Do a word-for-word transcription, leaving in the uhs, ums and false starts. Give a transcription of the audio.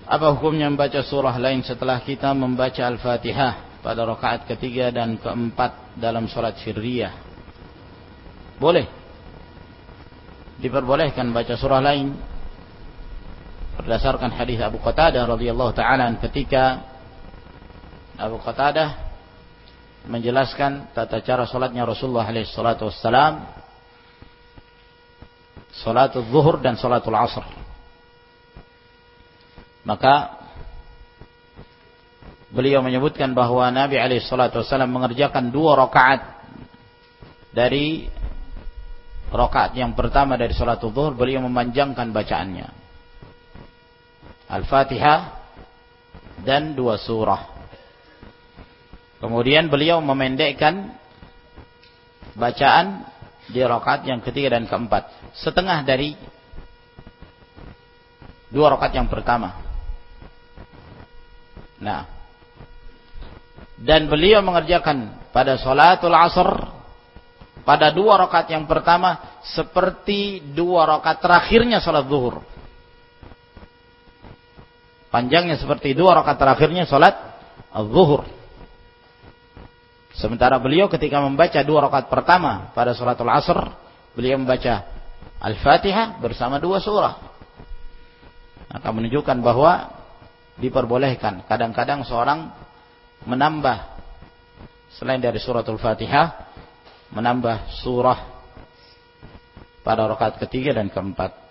Apa hukumnya membaca surah lain setelah kita membaca Al-Fatihah pada rakaat ketiga dan keempat dalam salat sirriyah? Boleh. Diperbolehkan baca surah lain berdasarkan hadis Abu Qatadah radhiyallahu taala ketika Abu Qatadah menjelaskan tata cara salatnya Rasulullah alaihi salatu wassalam, salatul zuhur dan salatul asr. Maka beliau menyebutkan bahwa Nabi alaihi salatu wasallam mengerjakan dua rakaat dari rakaat yang pertama dari salatul zuhur, beliau memanjangkan bacaannya Al-Fatihah dan dua surah. Kemudian beliau memendekkan bacaan di rakaat yang ketiga dan keempat, setengah dari dua rakaat yang pertama. Nah, dan beliau mengerjakan pada salatul asr pada dua rakaat yang pertama seperti dua rakaat terakhirnya salat zuhur. Panjangnya seperti dua rakaat terakhirnya salat zuhur. Sementara beliau ketika membaca dua rakaat pertama pada salatul asr, beliau membaca Al-Fatihah bersama dua surah. Maka menunjukkan bahwa diperbolehkan kadang-kadang seorang menambah selain dari suratul Fatihah, menambah surah pada rakaat ketiga dan keempat.